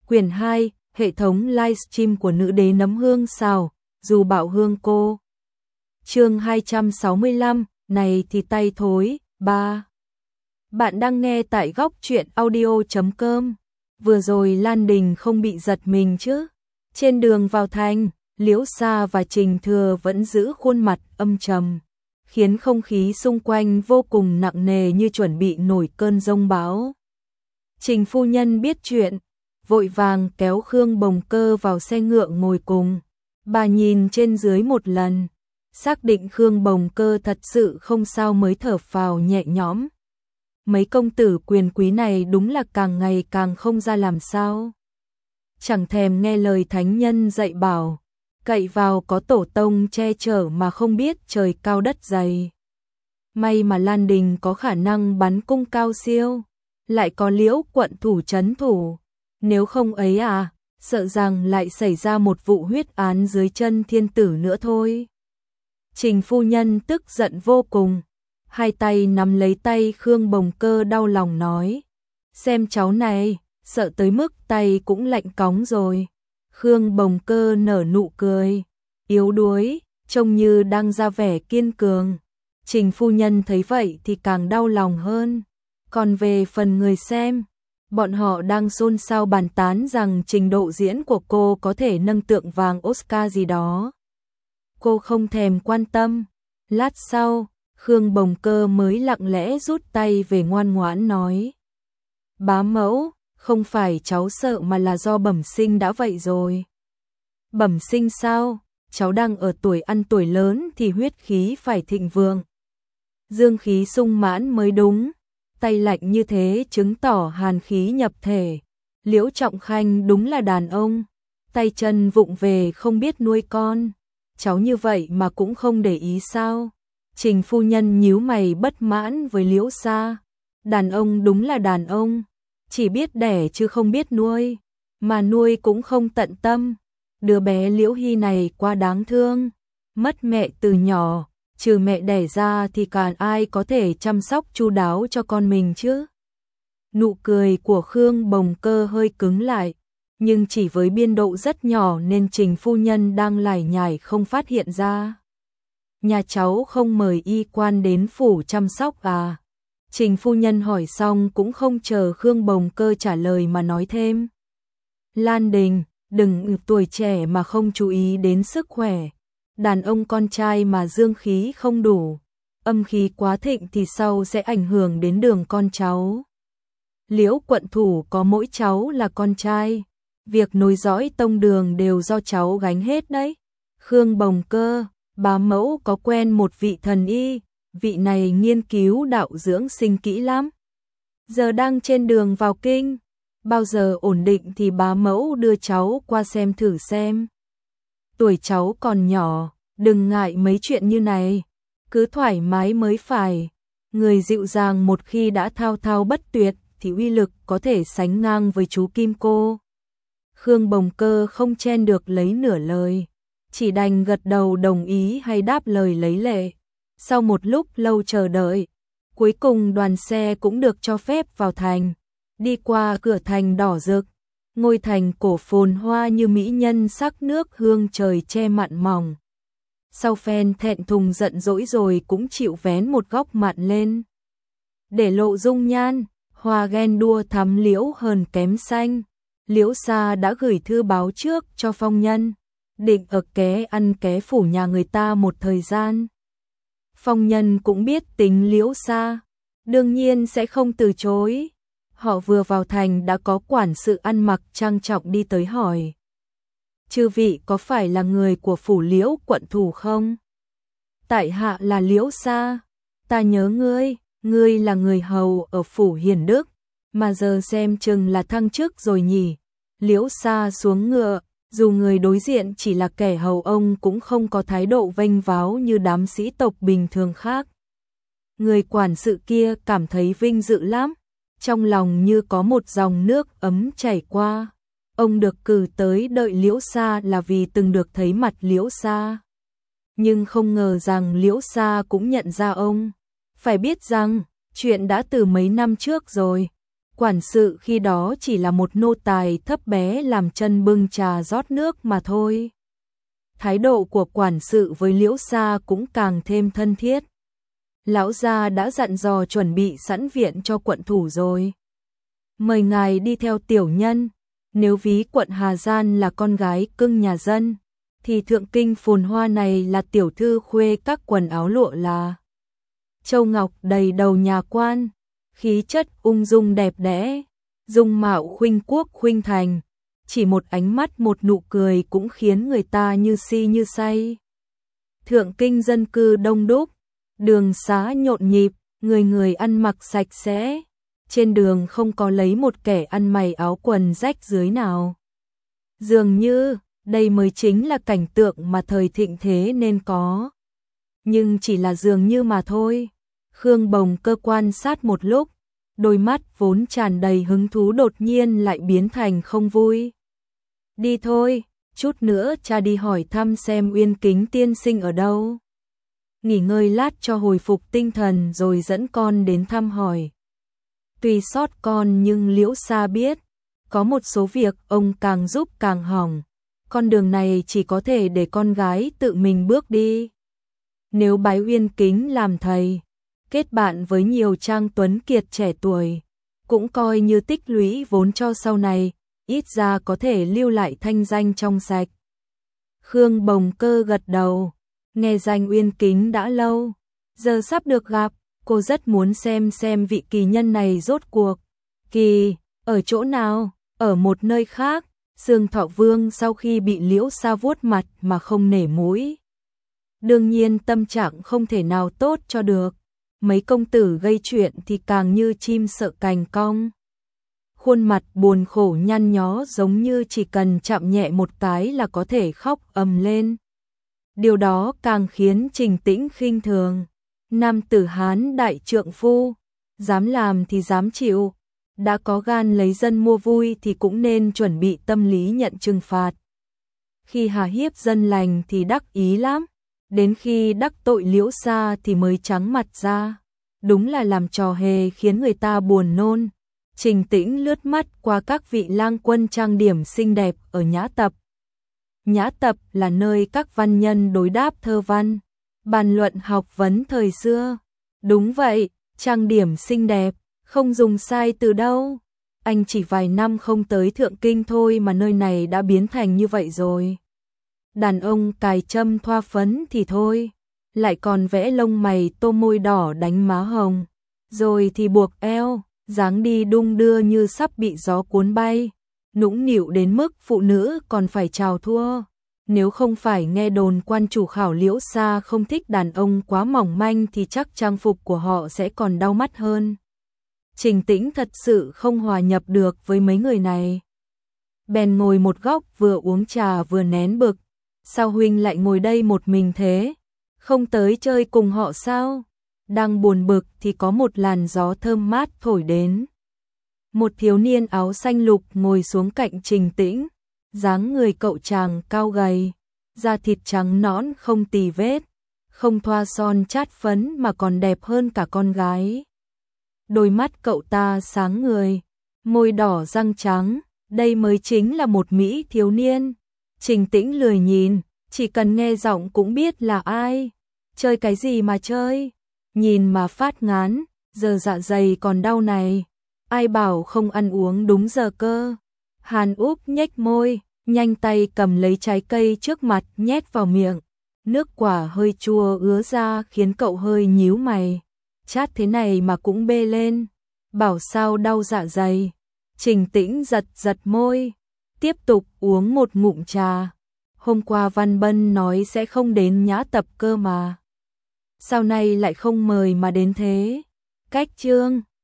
Quyển 2, hệ thống livestream của nữ đế nấm hương xào, dù bạo hương cô. Chương 265, này thì tay thối, 3. Bạn đang nghe tại góc truyện audio.com. Vừa rồi Lan Đình không bị giật mình chứ? Trên đường vào thành, Liễu Sa và Trình Thừa vẫn giữ khuôn mặt âm trầm, khiến không khí xung quanh vô cùng nặng nề như chuẩn bị nổi cơn giông bão. Trình phu nhân biết chuyện, vội vàng kéo Khương Bồng Cơ vào xe ngựa ngồi cùng. Bà nhìn trên dưới một lần, xác định Khương Bồng Cơ thật sự không sao mới thở phào nhẹ nhõm. Mấy công tử quyền quý này đúng là càng ngày càng không ra làm sao. Chẳng thèm nghe lời thánh nhân dạy bảo, cậy vào có tổ tông che chở mà không biết trời cao đất dày. May mà Lan Đình có khả năng bắn cung cao siêu, lại có Liễu quận thủ trấn thủ, nếu không ấy sợ rằng lại xảy ra một vụ huyết án dưới chân thiên tử nữa thôi. Trình phu nhân tức giận vô cùng, hai tay nắm lấy tay Khương Bồng Cơ đau lòng nói, xem cháu này, sợ tới mức tay cũng lạnh cóng rồi. Khương Bồng Cơ nở nụ cười, yếu đuối, trông như đang ra vẻ kiên cường. Trình phu nhân thấy vậy thì càng đau lòng hơn. Còn về phần người xem, bọn họ đang xôn xao bàn tán rằng trình độ diễn của cô có thể nâng tượng vàng Oscar gì đó. Cô không thèm quan tâm. Lát sau, Khương Bồng Cơ mới lặng lẽ rút tay về ngoan ngoãn nói, bá mẫu, không phải cháu sợ mà là do bẩm sinh đã vậy rồi. Bẩm sinh sao? Cháu đang ở tuổi ăn tuổi lớn thì huyết khí phải thịnh vượng, dương khí sung mãn mới đúng. Tay lạnh như thế chứng tỏ hàn khí nhập thể. Liễu Trọng Khanh đúng là đàn ông, tay chân vụng về không biết nuôi con. Cháu như vậy mà cũng không để ý sao? Trình phu nhân nhíu mày bất mãn với Liễu Sa. Đàn ông đúng là đàn ông, chỉ biết đẻ chứ không biết nuôi, mà nuôi cũng không tận tâm. Đứa bé Liễu Hy này quá đáng thương, mất mẹ từ nhỏ, trừ mẹ đẻ ra thì còn ai có thể chăm sóc chu đáo cho con mình chứ? Nụ cười của Khương Bồng Cơ hơi cứng lại, nhưng chỉ với biên độ rất nhỏ nên Trình phu nhân đang lải nhải không phát hiện ra. Nhà cháu không mời y quan đến phủ chăm sóc à? Trình phu nhân hỏi xong cũng không chờ Khương Bồng Cơ trả lời mà nói thêm. Lan Đình, đừng tuổi trẻ mà không chú ý đến sức khỏe. Đàn ông con trai mà dương khí không đủ, âm khí quá thịnh thì sau sẽ ảnh hưởng đến đường con cháu. Liễu quận thủ có mỗi cháu là con trai, việc nối dõi tông đường đều do cháu gánh hết đấy. Khương Bồng Cơ, bá mẫu có quen một vị thần y, vị này nghiên cứu đạo dưỡng sinh kỹ lắm. Giờ đang trên đường vào kinh, bao giờ ổn định thì bá mẫu đưa cháu qua xem thử xem. Tuổi cháu còn nhỏ, đừng ngại mấy chuyện như này, cứ thoải mái mới phải. Người dịu dàng một khi đã thao thao bất tuyệt thì uy lực có thể sánh ngang với chú Kim Cô. Khương Bồng Cơ không chen được lấy nửa lời, chỉ đành gật đầu đồng ý hay đáp lời lấy lệ. Sau một lúc lâu chờ đợi, cuối cùng đoàn xe cũng được cho phép vào thành. Đi qua cửa thành đỏ rực, ngôi thành cổ phồn hoa như mỹ nhân sắc nước hương trời che mặn mỏng. Sau phen thẹn thùng giận dỗi rồi cũng chịu vén một góc mặn lên, để lộ dung nhan, hoa ghen đua thắm liễu hờn kém xanh. Liễu Sa đã gửi thư báo trước cho phong nhân, định ở ké ăn ké phủ nhà người ta một thời gian. Phong nhân cũng biết tính Liễu Sa, đương nhiên sẽ không từ chối. Họ vừa vào thành đã có quản sự ăn mặc trang trọng đi tới hỏi, chư vị có phải là người của phủ Liễu quận thủ không? Tại hạ là Liễu Sa, ta nhớ ngươi là người hầu ở phủ Hiền Đức, mà giờ xem chừng là thăng chức rồi nhỉ. Liễu Sa xuống ngựa, dù người đối diện chỉ là kẻ hầu ông cũng không có thái độ vênh váo như đám sĩ tộc bình thường khác. Người quản sự kia cảm thấy vinh dự lắm, trong lòng như có một dòng nước ấm chảy qua. Ông được cử tới đợi Liễu Sa là vì từng được thấy mặt Liễu Sa, nhưng không ngờ rằng Liễu Sa cũng nhận ra ông. Phải biết rằng chuyện đã từ mấy năm trước rồi, Quản sự khi đó chỉ là một nô tài thấp bé làm chân bưng trà rót nước mà thôi. Thái độ của quản sự với Liễu Sa cũng càng thêm thân thiết. Lão gia đã dặn dò chuẩn bị sẵn viện cho quận thủ rồi. Mời ngài đi theo tiểu nhân, nếu ví quận Hà Gian là con gái cưng nhà dân, thì thượng kinh phồn hoa này là tiểu thư khuê các quần áo lụa là châu ngọc đầy đầu nhà quan, khí chất ung dung đẹp đẽ, dung mạo khuynh quốc khuynh thành, chỉ một ánh mắt một nụ cười cũng khiến người ta như si như say. Thượng kinh dân cư đông đúc, đường xá nhộn nhịp, người người ăn mặc sạch sẽ, trên đường không có lấy một kẻ ăn mày áo quần rách dưới nào. Dường như đây mới chính là cảnh tượng mà thời thịnh thế nên có. Nhưng chỉ là dường như mà thôi. Khương Bồng Cơ quan sát một lúc, đôi mắt vốn tràn đầy hứng thú đột nhiên lại biến thành không vui. Đi thôi, chút nữa cha đi hỏi thăm xem Uyên Kính tiên sinh ở đâu. Nghỉ ngơi lát cho hồi phục tinh thần rồi dẫn con đến thăm hỏi. Tuy sót con nhưng Liễu Sa biết, có một số việc ông càng giúp càng hỏng. Con đường này chỉ có thể để con gái tự mình bước đi. Nếu bái Uyên Kính làm thầy, kết bạn với nhiều trang tuấn kiệt trẻ tuổi, cũng coi như tích lũy vốn cho sau này, ít ra có thể lưu lại thanh danh trong sạch. Khương Bồng Cơ gật đầu, nghe danh Uyên Kính đã lâu, giờ sắp được gặp, cô rất muốn xem vị kỳ nhân này rốt cuộc. Kỳ, ở chỗ nào? Ở một nơi khác. Dương Thọ Vương sau khi bị Liễu Sa vuốt mặt mà không nể mũi. Đương nhiên tâm trạng không thể nào tốt cho được. Mấy công tử gây chuyện thì càng như chim sợ cành cong. Khuôn mặt buồn khổ nhăn nhó giống như chỉ cần chạm nhẹ một cái là có thể khóc ầm lên. Điều đó càng khiến Trình Tĩnh khinh thường. Nam tử Hán đại trượng phu, dám làm thì dám chịu. Đã có gan lấy dân mua vui thì cũng nên chuẩn bị tâm lý nhận trừng phạt. Khi hà hiếp dân lành thì đắc ý lắm, đến khi đắc tội Liễu Sa thì mới trắng mặt ra. Đúng là làm trò hề khiến người ta buồn nôn. Trình Tĩnh lướt mắt qua các vị lang quân trang điểm xinh đẹp ở Nhã Tập. Nhã Tập là nơi các văn nhân đối đáp thơ văn, bàn luận học vấn thời xưa. Đúng vậy, trang điểm xinh đẹp. Không dùng sai từ đâu. Anh chỉ vài năm không tới Thượng Kinh thôi mà nơi này đã biến thành như vậy rồi. Đàn ông cài châm thoa phấn thì thôi, lại còn vẽ lông mày tô môi đỏ đánh má hồng, rồi thì buộc eo, dáng đi đung đưa như sắp bị gió cuốn bay, nũng nịu đến mức phụ nữ còn phải chào thua. Nếu không phải nghe đồn quan chủ khảo Liễu Sa không thích đàn ông quá mỏng manh thì chắc trang phục của họ sẽ còn đau mắt hơn. Trình Tĩnh thật sự không hòa nhập được với mấy người này. Bèn ngồi một góc vừa uống trà vừa nén bực. Sao huynh lại ngồi đây một mình thế? Không tới chơi cùng họ sao? Đang buồn bực thì có một làn gió thơm mát thổi đến. Một thiếu niên áo xanh lục ngồi xuống cạnh Trình Tĩnh. Dáng người cậu chàng cao gầy, da thịt trắng nõn không tì vết, không thoa son chát phấn mà còn đẹp hơn cả con gái. Đôi mắt cậu ta sáng người, môi đỏ răng trắng, đây mới chính là một mỹ thiếu niên. Trình Tĩnh lười nhìn, chỉ cần nghe giọng cũng biết là ai. Chơi cái gì mà chơi, nhìn mà phát ngán, giờ dạ dày còn đau này. Ai bảo không ăn uống đúng giờ cơ. Hàn Úp nhếch môi, nhanh tay cầm lấy trái cây trước mặt nhét vào miệng. Nước quả hơi chua ứa ra khiến cậu hơi nhíu mày. Chát thế này mà cũng bê lên, bảo sao đau dạ dày. Trình Tĩnh giật giật môi, tiếp tục uống một ngụm trà. Hôm qua Văn Bân nói sẽ không đến Nhã Tập cơ mà. Sao nay lại không mời mà đến thế? Cách chương